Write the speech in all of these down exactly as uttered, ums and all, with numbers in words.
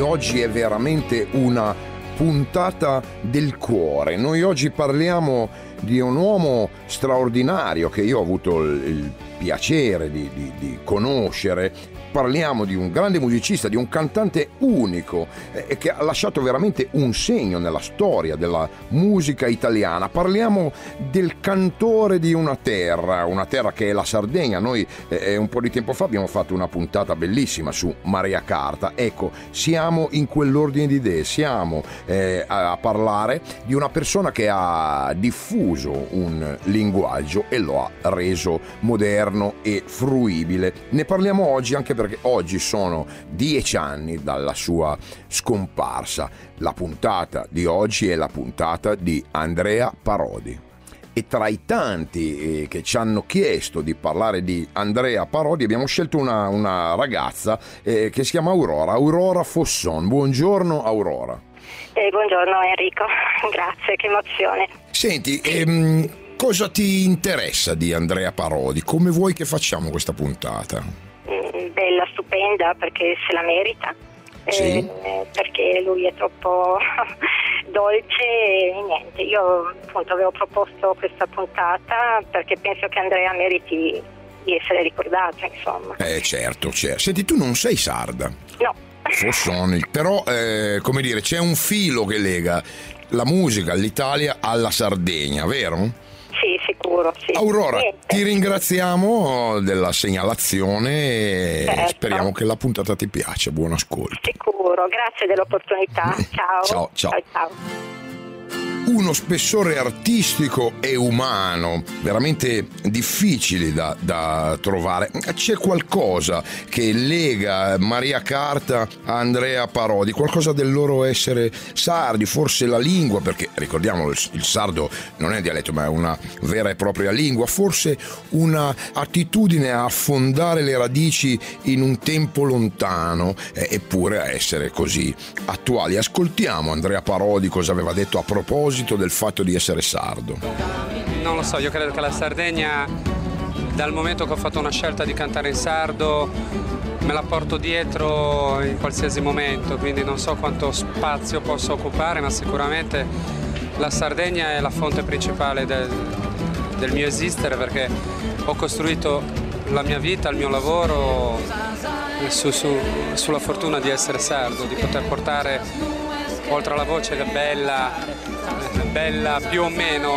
oggi è veramente una puntata del cuore. Noi oggi parliamo di un uomo straordinario che io ho avuto il, il piacere di, di, di conoscere. Parliamo di un grande musicista, di un cantante unico eh, che ha lasciato veramente un segno nella storia della musica italiana. Parliamo del cantore di una terra, una terra che è la Sardegna. Noi eh, un po' di tempo fa abbiamo fatto una puntata bellissima su Maria Carta. Ecco, siamo in quell'ordine di idee, siamo eh, a, a parlare di una persona che ha diffuso un linguaggio e lo ha reso moderno e fruibile. Ne parliamo oggi anche perché perché oggi sono dieci anni dalla sua scomparsa. La puntata di oggi è la puntata di Andrea Parodi. E tra i tanti eh, che ci hanno chiesto di parlare di Andrea Parodi abbiamo scelto una, una ragazza eh, che si chiama Aurora, Aurora Fosson. Buongiorno Aurora. Eh, buongiorno Enrico, grazie, che emozione. Senti, ehm, cosa ti interessa di Andrea Parodi? Come vuoi che facciamo questa puntata? Bella, stupenda, perché se la merita, sì. eh, perché lui è troppo dolce e niente. Io appunto avevo proposto questa puntata perché penso che Andrea meriti di essere ricordato, insomma. Eh certo, certo. Senti, tu non sei sarda? No. Fossoni, però eh, come dire, c'è un filo che lega la musica all'Italia alla Sardegna, vero? Sì, sicuro, sì. Aurora, Niente. ti ringraziamo della segnalazione e certo. Speriamo che la puntata ti piaccia. Buon ascolto. Sicuro, grazie dell'opportunità. Ciao. Ciao, ciao. Ciao, ciao. Uno spessore artistico e umano veramente difficili da, da trovare. C'è qualcosa che lega Maria Carta a Andrea Parodi, qualcosa del loro essere sardi, forse la lingua, perché ricordiamo il, il sardo non è dialetto ma è una vera e propria lingua, forse una attitudine a affondare le radici in un tempo lontano, eh, eppure a essere così attuali. Ascoltiamo Andrea Parodi cosa aveva detto a proposito del fatto di essere sardo. Non lo so, io credo che la Sardegna, dal momento che ho fatto una scelta di cantare in sardo, me la porto dietro in qualsiasi momento, quindi non so quanto spazio posso occupare, ma sicuramente la Sardegna è la fonte principale del, del mio esistere, perché ho costruito la mia vita, il mio lavoro su, su, sulla fortuna di essere sardo, di poter portare, oltre alla voce che è bella, bella più o meno,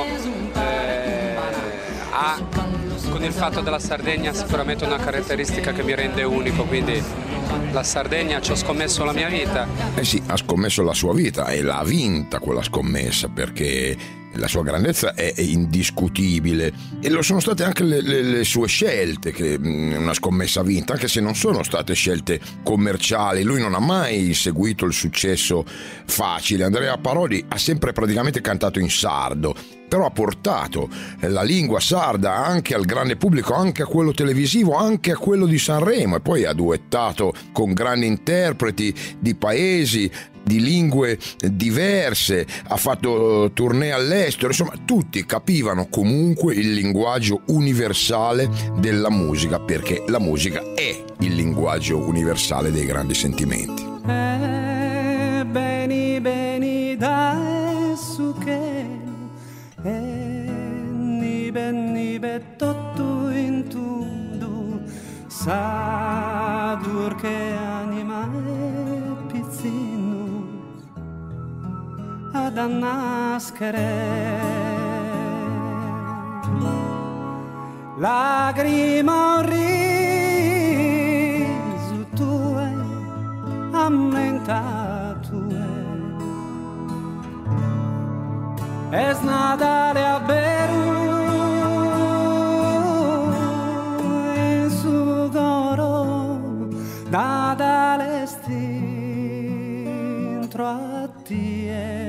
eh, ha con il fatto della Sardegna sicuramente una caratteristica che mi rende unico, quindi la Sardegna ci ho scommesso la mia vita. Eh sì, ha scommesso la sua vita e l'ha vinta quella scommessa, perché la sua grandezza è indiscutibile e lo sono state anche le, le, le sue scelte che una scommessa vinta, anche se non sono state scelte commerciali. Lui non ha mai seguito il successo facile. Andrea Parodi ha sempre praticamente cantato in sardo, però ha portato la lingua sarda anche al grande pubblico, anche a quello televisivo, anche a quello di Sanremo, e poi ha duettato con grandi interpreti di paesi, di lingue diverse, ha fatto tournée all'estero, insomma tutti capivano comunque il linguaggio universale della musica, perché la musica è il linguaggio universale dei grandi sentimenti. Eh, beni beni da su che ni ben ni betotto in tudo sa dur che anima e pizzino ad annascere lagrima riso tue ammentatue es nadare a beru in sudoro nadalestintro a tie.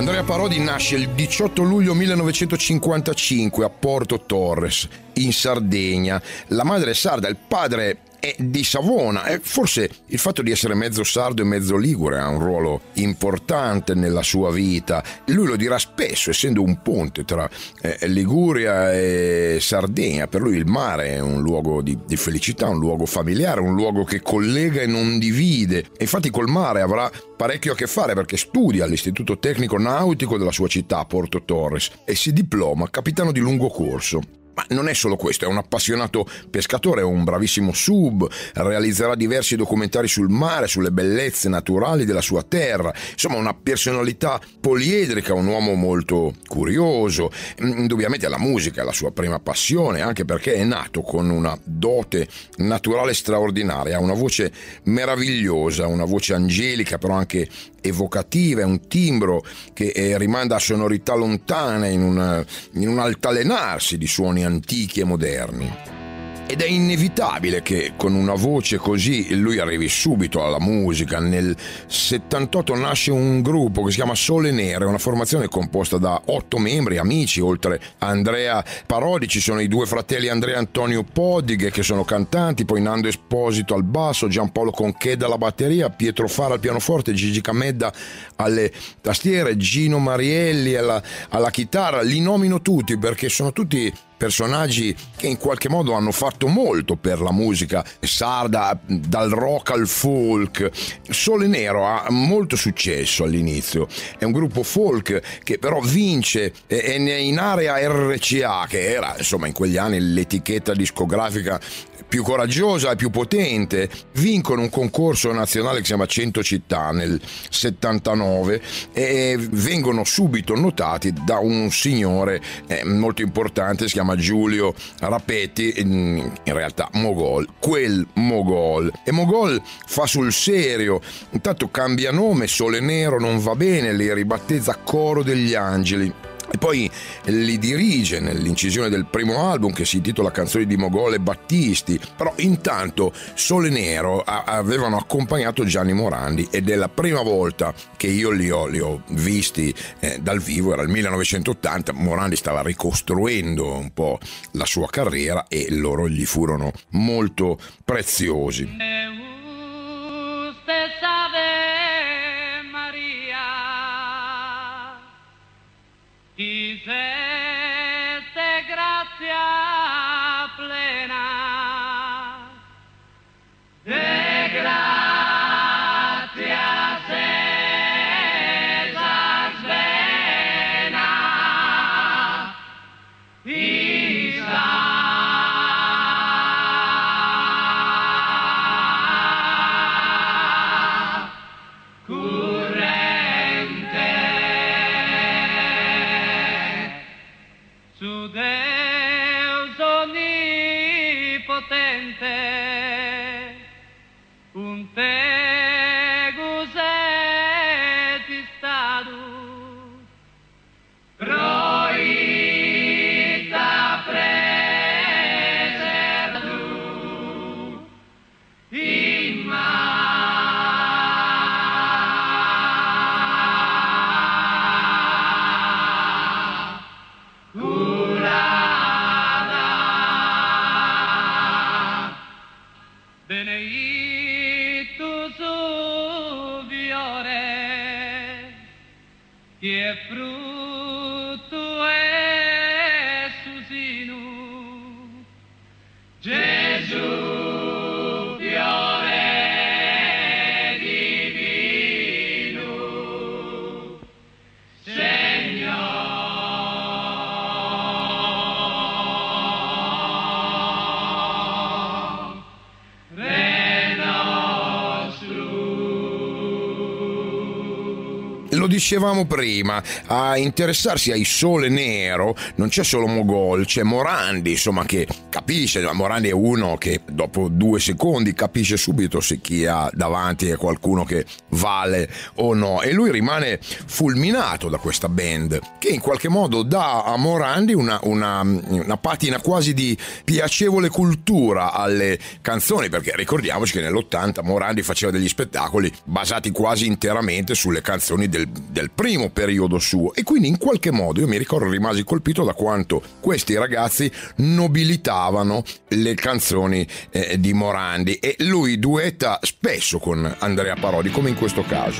Andrea Parodi nasce il diciotto luglio millenovecentocinquantacinque a Porto Torres, in Sardegna. La madre è sarda, il padre è di Savona e forse il fatto di essere mezzo sardo e mezzo ligure ha un ruolo importante nella sua vita. Lui lo dirà spesso, essendo un ponte tra eh, Liguria e Sardegna. Per lui il mare è un luogo di, di felicità, un luogo familiare, un luogo che collega e non divide. E infatti col mare avrà parecchio a che fare, perché studia all'Istituto Tecnico Nautico della sua città, Porto Torres, e si diploma capitano di lungo corso. Ma non è solo questo, è un appassionato pescatore, è un bravissimo sub, realizzerà diversi documentari sul mare, sulle bellezze naturali della sua terra. Insomma, una personalità poliedrica, un uomo molto curioso. Indubbiamente la musica è la sua prima passione, anche perché è nato con una dote naturale straordinaria, ha una voce meravigliosa, una voce angelica, però anche evocativa, è un timbro che eh, rimanda a sonorità lontane in un, in un altalenarsi di suoni antichi e moderni. Ed è inevitabile che con una voce così lui arrivi subito alla musica. Nel settantotto nasce un gruppo che si chiama Sole Nere, una formazione composta da otto membri, amici. Oltre a Andrea Parodi ci sono i due fratelli Andrea Antonio Podighe, che sono cantanti, poi Nando Esposito al basso, Giampaolo Concheda alla batteria, Pietro Fara al pianoforte, Gigi Camedda alle tastiere, Gino Marielli alla, alla chitarra. Li nomino tutti perché sono tutti personaggi che in qualche modo hanno fatto molto per la musica sarda, dal rock al folk. Sole Nero ha molto successo all'inizio, è un gruppo folk che però vince, è in area R C A, che era insomma in quegli anni l'etichetta discografica più coraggiosa e più potente. Vincono un concorso nazionale che si chiama cento città nel settantanove e vengono subito notati da un signore eh, molto importante, si chiama Giulio Rapetti, in, in realtà Mogol, quel Mogol. E Mogol fa sul serio, intanto cambia nome, Sole Nero non va bene, li ribattezza Coro degli Angeli. E poi li dirige nell'incisione del primo album che si intitola Canzoni di Mogol e Battisti. Però intanto Sole Nero a- avevano accompagnato Gianni Morandi ed è la prima volta che io li ho, li ho visti eh, dal vivo, era il millenovecentottanta. Morandi stava ricostruendo un po' la sua carriera e loro gli furono molto preziosi. Y seste gracia plena, de gracia cesas vena, y su Deus onnipotente un tegus et istadus proita preserdu in beneitus ubiore, qui è frutto e susinu, Gesù fiore divino, Signore. Lo dicevamo prima, a interessarsi ai Sole Nero non c'è solo Mogol, c'è Morandi, insomma, che capisce, Morandi è uno che dopo due secondi capisce subito se chi ha davanti è qualcuno che vale o no, e lui rimane fulminato da questa band che in qualche modo dà a Morandi una, una, una patina quasi di piacevole cultura alle canzoni, perché ricordiamoci che nell'ottanta Morandi faceva degli spettacoli basati quasi interamente sulle canzoni del, del primo periodo suo, e quindi in qualche modo io mi ricordo rimasi colpito da quanto questi ragazzi nobilitavano le canzoni eh, di Morandi, e lui duetta spesso con Andrea Parodi, come in questo caso.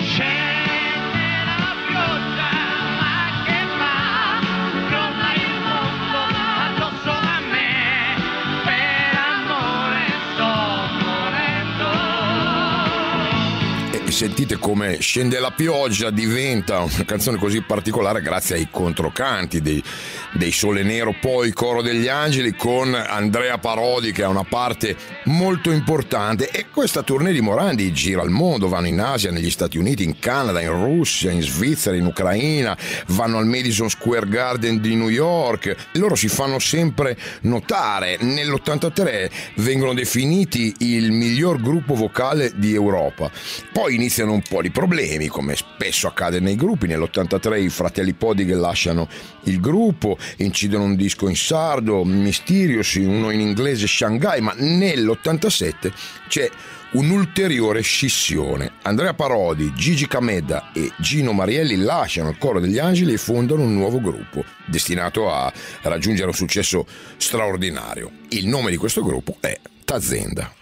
Sentite come Scende la pioggia diventa una canzone così particolare grazie ai controcanti dei, dei Sole Nero, poi Coro degli Angeli con Andrea Parodi che ha una parte molto importante, e questa tournée di Morandi gira il mondo, vanno in Asia, negli Stati Uniti, in Canada, in Russia, in Svizzera, in Ucraina, vanno al Madison Square Garden di New York, loro si fanno sempre notare. Nell'ottantatré vengono definiti il miglior gruppo vocale di Europa, poi iniziano un po' di problemi, come spesso accade nei gruppi. Nell'ottantatré i fratelli Podig lasciano il gruppo, incidono un disco in sardo, Mysterious, uno in inglese, Shanghai, ma nell'ottantasette c'è un'ulteriore scissione. Andrea Parodi, Gigi Camedda e Gino Marielli lasciano il Coro degli Angeli e fondano un nuovo gruppo destinato a raggiungere un successo straordinario. Il nome di questo gruppo è Tazenda.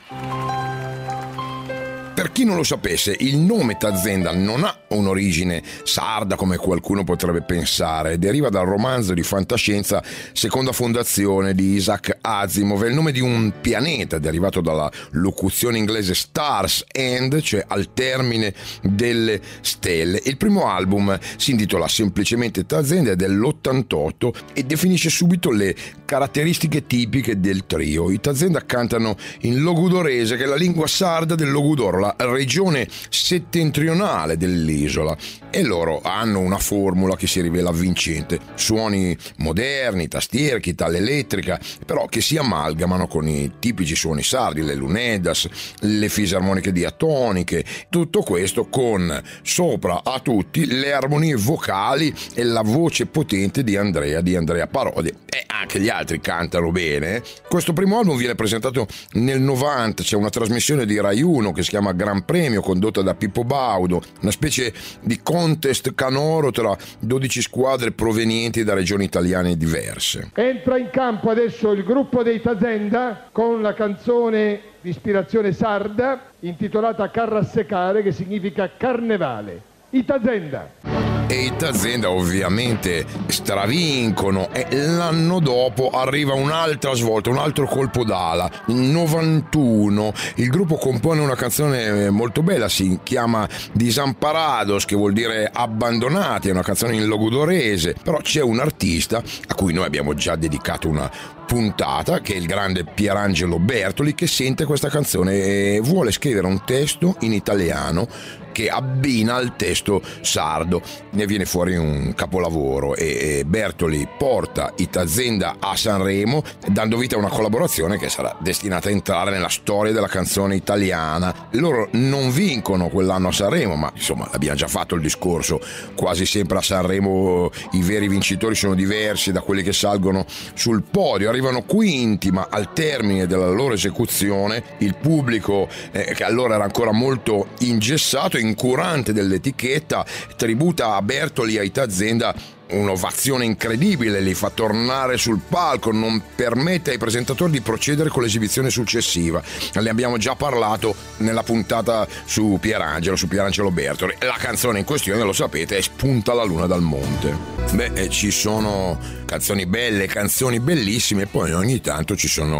Per chi non lo sapesse, il nome Tazenda non ha un'origine sarda come qualcuno potrebbe pensare, deriva dal romanzo di fantascienza Seconda fondazione di Isaac Asimov, è il nome di un pianeta derivato dalla locuzione inglese Stars End, cioè al termine delle stelle. Il primo album si intitola semplicemente Tazenda, è dell'ottantotto e definisce subito le caratteristiche tipiche del trio. I Tazenda cantano in logudorese, che è la lingua sarda del Logudoro, la regione settentrionale dell'isola, e loro hanno una formula che si rivela vincente: suoni moderni, tastiere, chitarra elettrica, però che si amalgamano con i tipici suoni sardi, le lunedas, le fisarmoniche diatoniche, tutto questo con sopra a tutti le armonie vocali e la voce potente di Andrea di Andrea Parodi, e anche gli altri cantano bene. Questo primo album viene presentato nel novanta, c'è una trasmissione di Rai uno che si chiama Gran Premio, condotta da Pippo Baudo, una specie di contest canoro tra dodici squadre provenienti da regioni italiane diverse. Entra in campo adesso il gruppo dei Tazenda con la canzone di ispirazione sarda intitolata Carrassecare, che significa carnevale. I Tazenda. E i Tazenda ovviamente stravincono, e l'anno dopo arriva un'altra svolta, un altro colpo d'ala. Nel novantuno il gruppo compone una canzone molto bella, si chiama Disamparados, che vuol dire abbandonati, è una canzone in logudorese, però c'è un artista a cui noi abbiamo già dedicato una puntata, che è il grande Pierangelo Bertoli, che sente questa canzone e vuole scrivere un testo in italiano che abbina al testo sardo. Ne viene fuori un capolavoro, e Bertoli porta i Tazenda a Sanremo, dando vita a una collaborazione che sarà destinata a entrare nella storia della canzone italiana. Loro non vincono quell'anno a Sanremo, ma insomma abbiamo già fatto il discorso, quasi sempre a Sanremo i veri vincitori sono diversi da quelli che salgono sul podio. Arrivano quinti, ma al termine della loro esecuzione il pubblico, eh, che allora era ancora molto ingessato, incurante dell'etichetta, tributa a Bertoli e ai Tazenda un'ovazione incredibile, li fa tornare sul palco, non permette ai presentatori di procedere con l'esibizione successiva. Ne abbiamo già parlato nella puntata su Pierangelo, su Pierangelo Bertoli. La canzone in questione, lo sapete, è Spunta la luna dal monte. Beh, ci sono canzoni belle, canzoni bellissime, e poi ogni tanto ci sono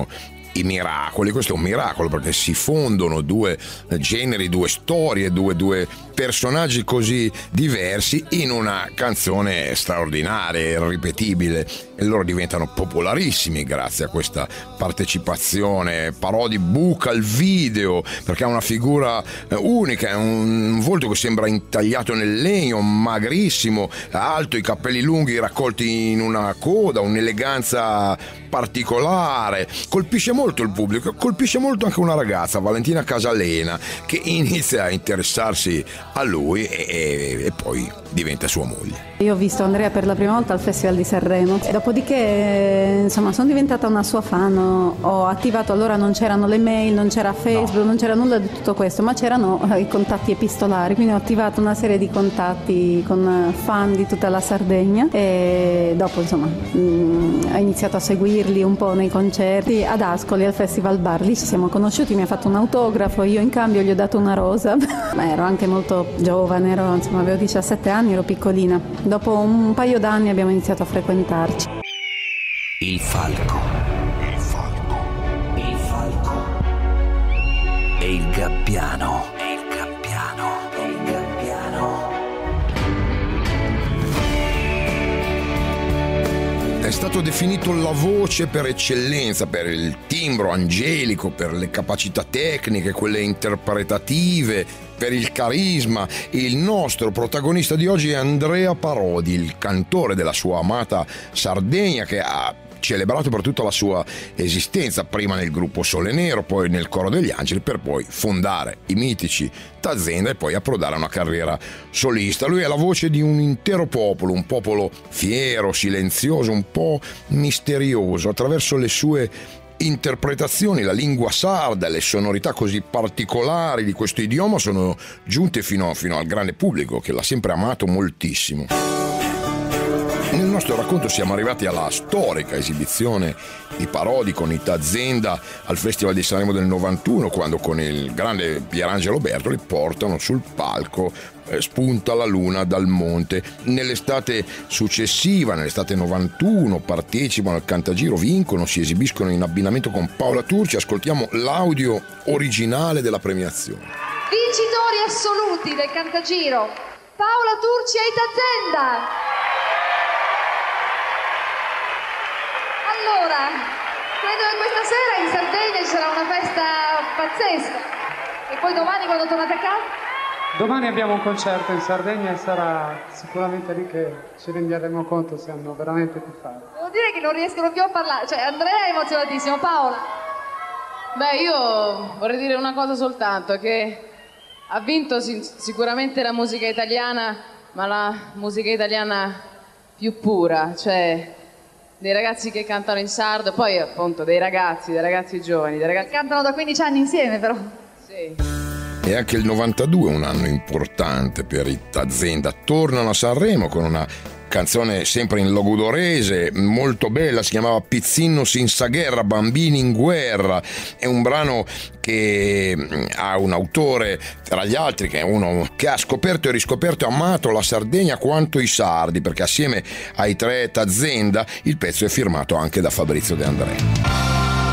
i miracoli. Questo è un miracolo perché si fondono due generi, due storie, due, due personaggi così diversi in una canzone straordinaria, irripetibile, e loro diventano popolarissimi grazie a questa partecipazione. Parodi buca il video perché ha una figura unica, è un volto che sembra intagliato nel legno, magrissimo, alto, i capelli lunghi raccolti in una coda, un'eleganza particolare. Colpisce molto il pubblico, colpisce molto anche una ragazza, Valentina Casalena, che inizia a interessarsi a lui e, e, e poi diventa sua moglie. Io ho visto Andrea per la prima volta al Festival di Sanremo, dopodiché insomma sono diventata una sua fan, ho, ho attivato, allora non c'erano le mail, non c'era Facebook, no. Non c'era nulla di tutto questo, ma c'erano i contatti epistolari, quindi ho attivato una serie di contatti con fan di tutta la Sardegna e dopo insomma mh, ho iniziato a seguirli un po' nei concerti, ad Ascoli al Festival Bar, lì ci siamo conosciuti, mi ha fatto un autografo, io in cambio gli ho dato una rosa, ma ero anche molto giovane, ero, insomma avevo diciassette anni, ero piccolina. Dopo un paio d'anni abbiamo iniziato a frequentarci. Il falco, il falco, il falco e il gabbiano, e il gabbiano, e il gabbiano. È stato definito la voce per eccellenza, per il timbro angelico, per le capacità tecniche, quelle interpretative, per il carisma. Il nostro protagonista di oggi è Andrea Parodi, il cantore della sua amata Sardegna, che ha celebrato per tutta la sua esistenza, prima nel gruppo Sole Nero, poi nel Coro degli Angeli, per poi fondare i mitici Tazenda e poi approdare a una carriera solista. Lui è la voce di un intero popolo, un popolo fiero, silenzioso, un po' misterioso. Attraverso le sue interpretazioni, la lingua sarda, le sonorità così particolari di questo idioma sono giunte fino, fino al grande pubblico, che l'ha sempre amato moltissimo. Nel nostro racconto siamo arrivati alla storica esibizione di Parodi con i Tazenda al Festival di Sanremo del novantuno, quando con il grande Pierangelo Bertoli portano sul palco eh, Spunta la luna dal monte. Nell'estate successiva, nell'estate novantuno, partecipano al Cantagiro, vincono, si esibiscono in abbinamento con Paola Turci. Ascoltiamo l'audio originale della premiazione. Vincitori assoluti del Cantagiro, Paola Turci e i Tazenda. Allora, credo che questa sera in Sardegna ci sarà una festa pazzesca. E poi domani quando tornate a casa? Domani abbiamo un concerto in Sardegna e sarà sicuramente lì che ci renderemo conto se hanno veramente tiffato. Devo dire che non riescono più a parlare, cioè Andrea è emozionatissimo, Paola? Beh, io vorrei dire una cosa soltanto, che ha vinto sicuramente la musica italiana, ma la musica italiana più pura, cioè dei ragazzi che cantano in sardo, poi appunto dei ragazzi, dei ragazzi giovani, dei ragazzi... Cantano da quindici anni insieme però. Sì. E anche il novantadue è un anno importante per i Tazenda. Tornano a Sanremo con una canzone sempre in logudorese, molto bella, si chiamava Pizzino senza guerra, bambini in guerra. È un brano che ha un autore tra gli altri, che è uno che ha scoperto e riscoperto e amato la Sardegna quanto i sardi, perché assieme ai tre Tazenda il pezzo è firmato anche da Fabrizio De André.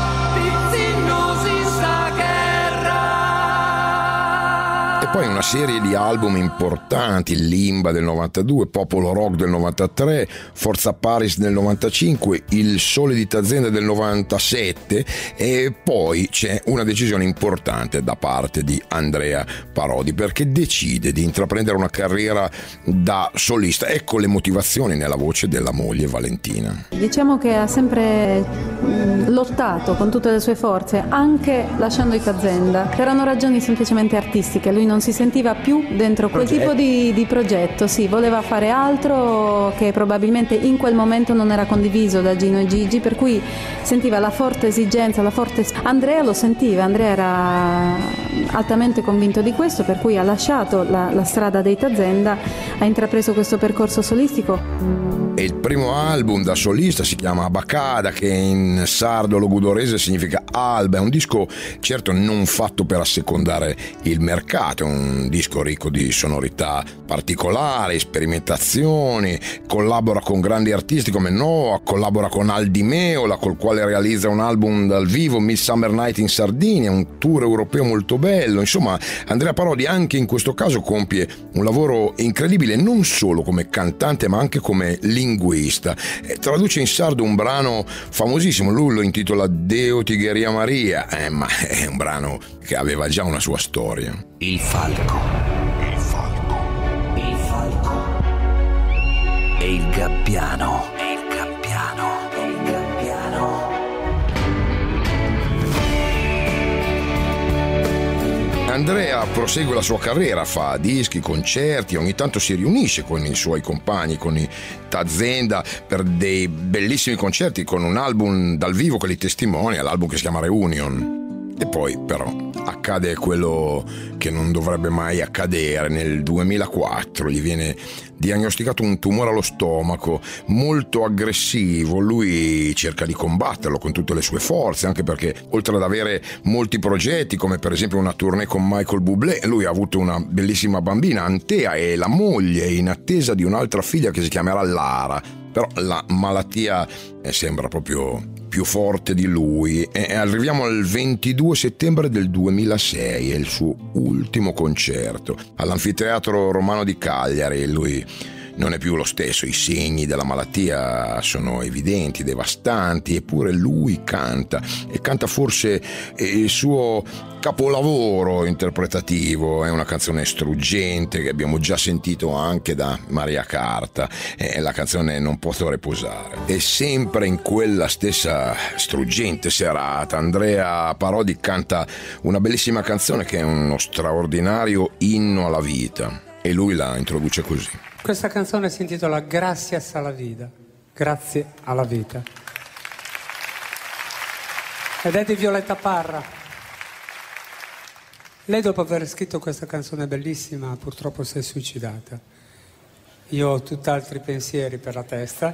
E poi una serie di album importanti, Limba del novantadue, Popolo Rock del novantatré, Forza Paris del novantacinque, Il Sole di Tazenda del novantasette, e poi c'è una decisione importante da parte di Andrea Parodi, perché decide di intraprendere una carriera da solista. Ecco le motivazioni nella voce della moglie Valentina. Diciamo che ha sempre lottato con tutte le sue forze, anche lasciando i Tazenda. Erano ragioni semplicemente artistiche, lui non si sentiva più dentro quel progetto. tipo di, di progetto, sì, voleva fare altro che probabilmente in quel momento non era condiviso da Gino e Gigi, per cui sentiva la forte esigenza, la forte... Andrea lo sentiva, Andrea era altamente convinto di questo, per cui ha lasciato la, la strada dei Tazenda, ha intrapreso questo percorso solistico. E il primo album da solista si chiama Abacada, che in sardo logudorese significa alba. È un disco certo non fatto per assecondare il mercato, è un disco ricco di sonorità particolari, sperimentazioni, collabora con grandi artisti come Noah, collabora con Aldi Meola, col quale realizza un album dal vivo, Midsummer Night in Sardegna, un tour europeo molto bello. Insomma, Andrea Parodi anche in questo caso compie un lavoro incredibile, non solo come cantante ma anche come linguista. E traduce in sardo un brano famosissimo, lui lo intitola Deo Tigheria Maria, eh, ma è un brano che aveva già una sua storia. Il falco, il falco, il falco e il gabbiano, e il gabbiano, e il gabbiano. Andrea prosegue la sua carriera, fa dischi, concerti, ogni tanto si riunisce con i suoi compagni, con i Tazenda, per dei bellissimi concerti, con un album dal vivo che li testimonia, l'album che si chiama Reunion. E poi però accade quello che non dovrebbe mai accadere. Nel duemilaquattro gli viene diagnosticato un tumore allo stomaco molto aggressivo. Lui cerca di combatterlo con tutte le sue forze, anche perché oltre ad avere molti progetti, come per esempio una tournée con Michael Bublé, lui ha avuto una bellissima bambina, Antea, e la moglie è in attesa di un'altra figlia che si chiamerà Lara. Però la malattia eh, sembra proprio più forte di lui, e arriviamo al ventidue settembre del duemilasei, è il suo ultimo concerto all'Anfiteatro Romano di Cagliari. Lui non è più lo stesso, i segni della malattia sono evidenti, devastanti, eppure lui canta, e canta forse il suo capolavoro interpretativo. È una canzone struggente che abbiamo già sentito anche da Maria Carta, e la canzone Non posso riposare. E sempre in quella stessa struggente serata Andrea Parodi canta una bellissima canzone che è uno straordinario inno alla vita, e lui la introduce così. Questa canzone si intitola Gracias a la vida, grazie alla vita, ed è di Violetta Parra. Lei, dopo aver scritto questa canzone bellissima, purtroppo si è suicidata. Io ho tutt'altri pensieri per la testa.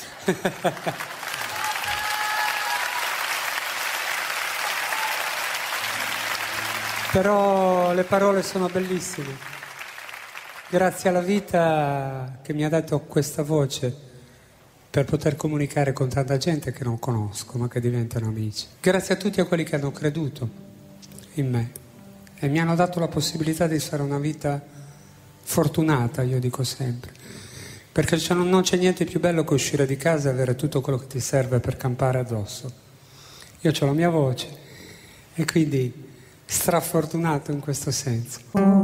Però le parole sono bellissime. Grazie alla vita che mi ha dato questa voce per poter comunicare con tanta gente che non conosco ma che diventano amici. Grazie a tutti a quelli che hanno creduto in me e mi hanno dato la possibilità di fare una vita fortunata, io dico sempre, perché non c'è niente più bello che uscire di casa e avere tutto quello che ti serve per campare addosso. Io ho la mia voce e quindi strafortunato in questo senso.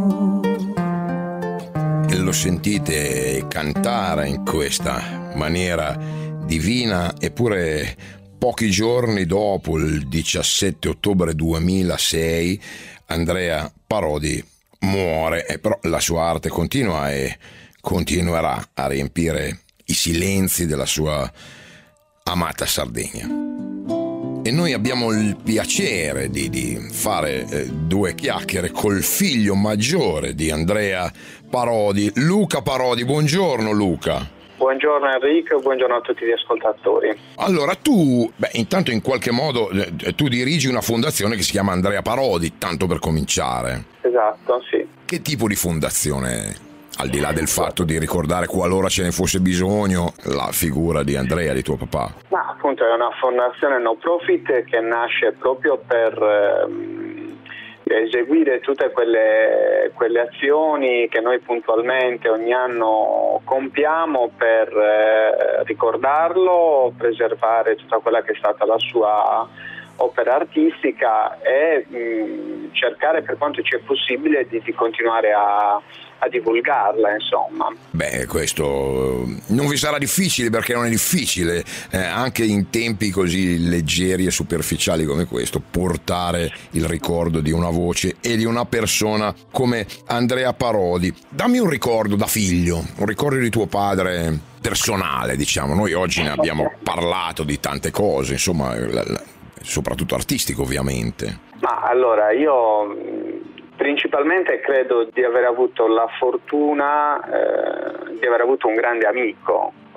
E lo sentite cantare in questa maniera divina, eppure pochi giorni dopo, il diciassette ottobre duemilasei, Andrea Parodi muore, e però la sua arte continua e continuerà a riempire i silenzi della sua amata Sardegna. E noi abbiamo il piacere di, di fare eh, due chiacchiere col figlio maggiore di Andrea Parodi, Luca Parodi. Buongiorno Luca. Buongiorno Enrico, buongiorno a tutti gli ascoltatori. Allora tu, beh, intanto in qualche modo eh, tu dirigi una fondazione che si chiama Andrea Parodi, tanto per cominciare. Esatto, sì. Che tipo di fondazione è? Al di là del fatto di ricordare, qualora ce ne fosse bisogno, la figura di Andrea, di tuo papà. Ma appunto è una fondazione no profit che nasce proprio per ehm, eseguire tutte quelle, quelle azioni che noi puntualmente ogni anno compiamo per eh, ricordarlo, preservare tutta quella che è stata la sua opera artistica e mh, cercare, per quanto ci è possibile, di, di continuare a, a divulgarla, insomma. Beh, questo non vi sarà difficile, perché non è difficile, eh, anche in tempi così leggeri e superficiali come questo, portare il ricordo di una voce e di una persona come Andrea Parodi. Dammi un ricordo da figlio, un ricordo di tuo padre personale, diciamo. Noi oggi ne abbiamo parlato di tante cose, insomma, la, la, soprattutto artistico, ovviamente. Ma allora io principalmente credo di aver avuto la fortuna eh, di aver avuto un grande amico,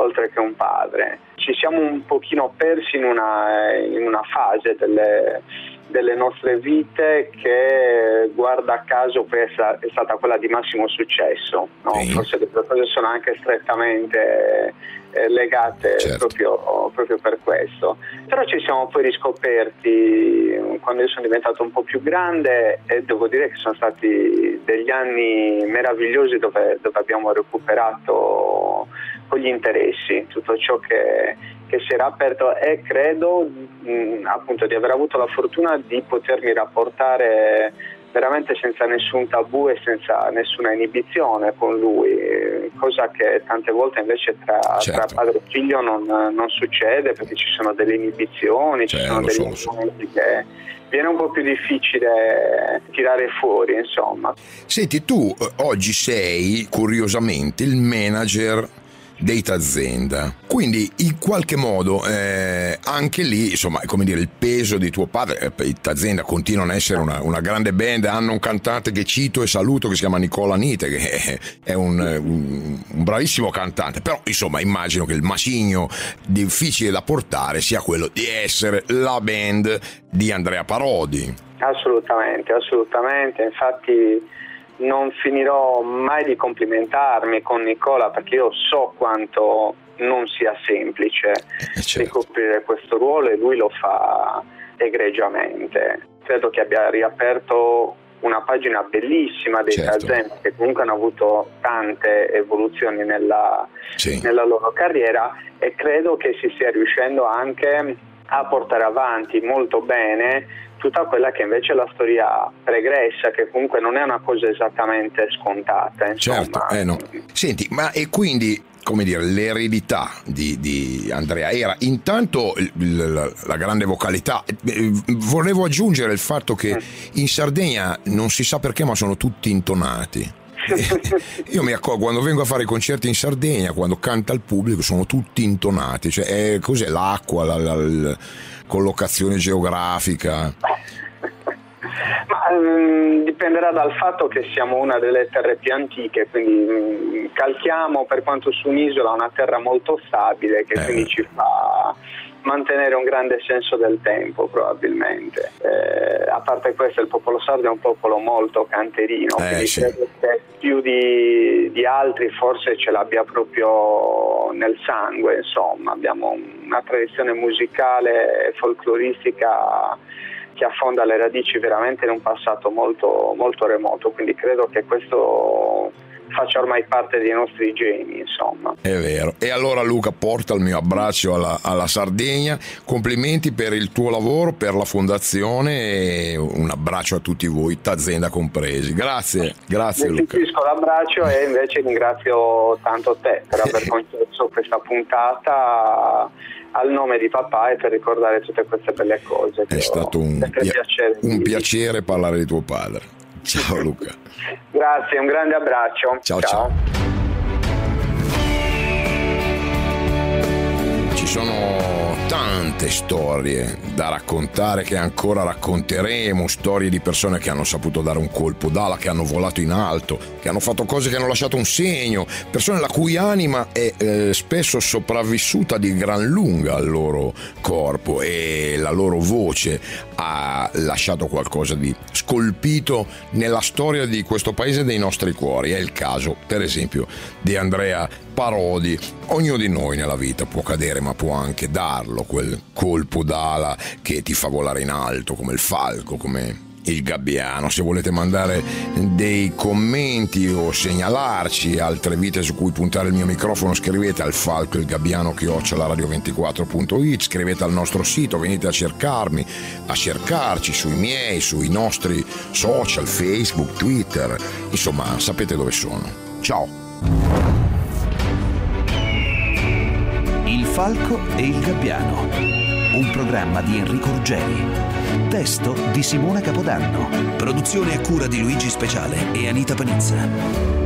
oltre che un padre. Ci siamo un pochino persi in una, in una fase delle, delle nostre vite che, guarda caso, poi è, è stata quella di massimo successo, no? Sì. Forse le due cose sono anche strettamente eh, legate, certo. proprio, proprio per questo. Però ci siamo poi riscoperti quando io sono diventato un po' più grande, e devo dire che sono stati degli anni meravigliosi dove, dove abbiamo recuperato con gli interessi tutto ciò che, che si era aperto, e credo mh, appunto di aver avuto la fortuna di potermi rapportare veramente senza nessun tabù e senza nessuna inibizione con lui, cosa che tante volte invece tra, certo. tra padre e figlio non, non succede, perché ci sono delle inibizioni, cioè, ci sono degli momenti che viene un po' più difficile tirare fuori, insomma. Senti, tu oggi sei curiosamente il manager dei Tazenda, quindi in qualche modo eh, anche lì, insomma, come dire, il peso di tuo padre. eh, i Tazenda continuano a essere una, una grande band, hanno un cantante che cito e saluto che si chiama Nicola Nite, che è, è un, un, un bravissimo cantante, però insomma immagino che il macigno difficile da portare sia quello di essere la band di Andrea Parodi. Assolutamente, assolutamente, infatti non finirò mai di complimentarmi con Nicola, perché io so quanto non sia semplice eh, certo. ricoprire questo ruolo, e lui lo fa egregiamente. Credo che abbia riaperto una pagina bellissima dei certo. Tazenda, che comunque hanno avuto tante evoluzioni nella, sì. nella loro carriera, e credo che si stia riuscendo anche a portare avanti molto bene tutta quella che invece è la storia pregressa, che comunque non è una cosa esattamente scontata, insomma. Certo, eh no. Senti, ma e quindi, come dire, l'eredità di, di Andrea era intanto la, la grande vocalità. Volevo aggiungere il fatto che in Sardegna non si sa perché, ma sono tutti intonati. Io mi accorgo quando vengo a fare i concerti in Sardegna, quando canta il pubblico, sono tutti intonati, cioè è, cos'è l'acqua, la, la, la collocazione geografica? Ma um, dipenderà dal fatto che siamo una delle terre più antiche, quindi um, calchiamo, per quanto su un'isola, una terra molto stabile, che eh. quindi ci fa mantenere un grande senso del tempo, probabilmente. Eh, a parte questo, il popolo sardo è un popolo molto canterino, eh, quindi sì. credo che più di, di altri forse ce l'abbia proprio nel sangue, insomma. Abbiamo una tradizione musicale e folcloristica che affonda le radici veramente in un passato molto, molto remoto, quindi credo che questo faccia ormai parte dei nostri geni, insomma. È vero. E allora, Luca, porta il mio abbraccio alla, alla Sardegna, complimenti per il tuo lavoro, per la fondazione, e un abbraccio a tutti voi, Tazenda compresi. Grazie, grazie Mi Luca. Restituisco l'abbraccio, e invece ringrazio tanto te per aver concesso questa puntata al nome di papà e per ricordare tutte queste belle cose. È stato un, pia- piacere, un piacere parlare di tuo padre. Ciao Luca. Grazie, un grande abbraccio. Ciao, ciao. ciao. Ci sono tante storie da raccontare, che ancora racconteremo, storie di persone che hanno saputo dare un colpo d'ala, che hanno volato in alto, che hanno fatto cose che hanno lasciato un segno, persone la cui anima è eh, spesso sopravvissuta di gran lunga al loro corpo, e la loro voce ha lasciato qualcosa di scolpito nella storia di questo paese e dei nostri cuori. È il caso, per esempio, di Andrea Parodi. Ognuno di noi nella vita può cadere, ma può anche darlo quel colpo d'ala che ti fa volare in alto, come il falco, come il gabbiano. Se volete mandare dei commenti o segnalarci altre vite su cui puntare il mio microfono, scrivete al falco il gabbiano chiocciola radio ventiquattro punto it, scrivete al nostro sito, venite a cercarmi, a cercarci sui miei, sui nostri social, Facebook, Twitter, insomma sapete dove sono. Ciao. Il falco e il gabbiano, un programma di Enrico Ruggeri, testo di Simona Capodanno, produzione a cura di Luigi Speciale e Anita Panizza.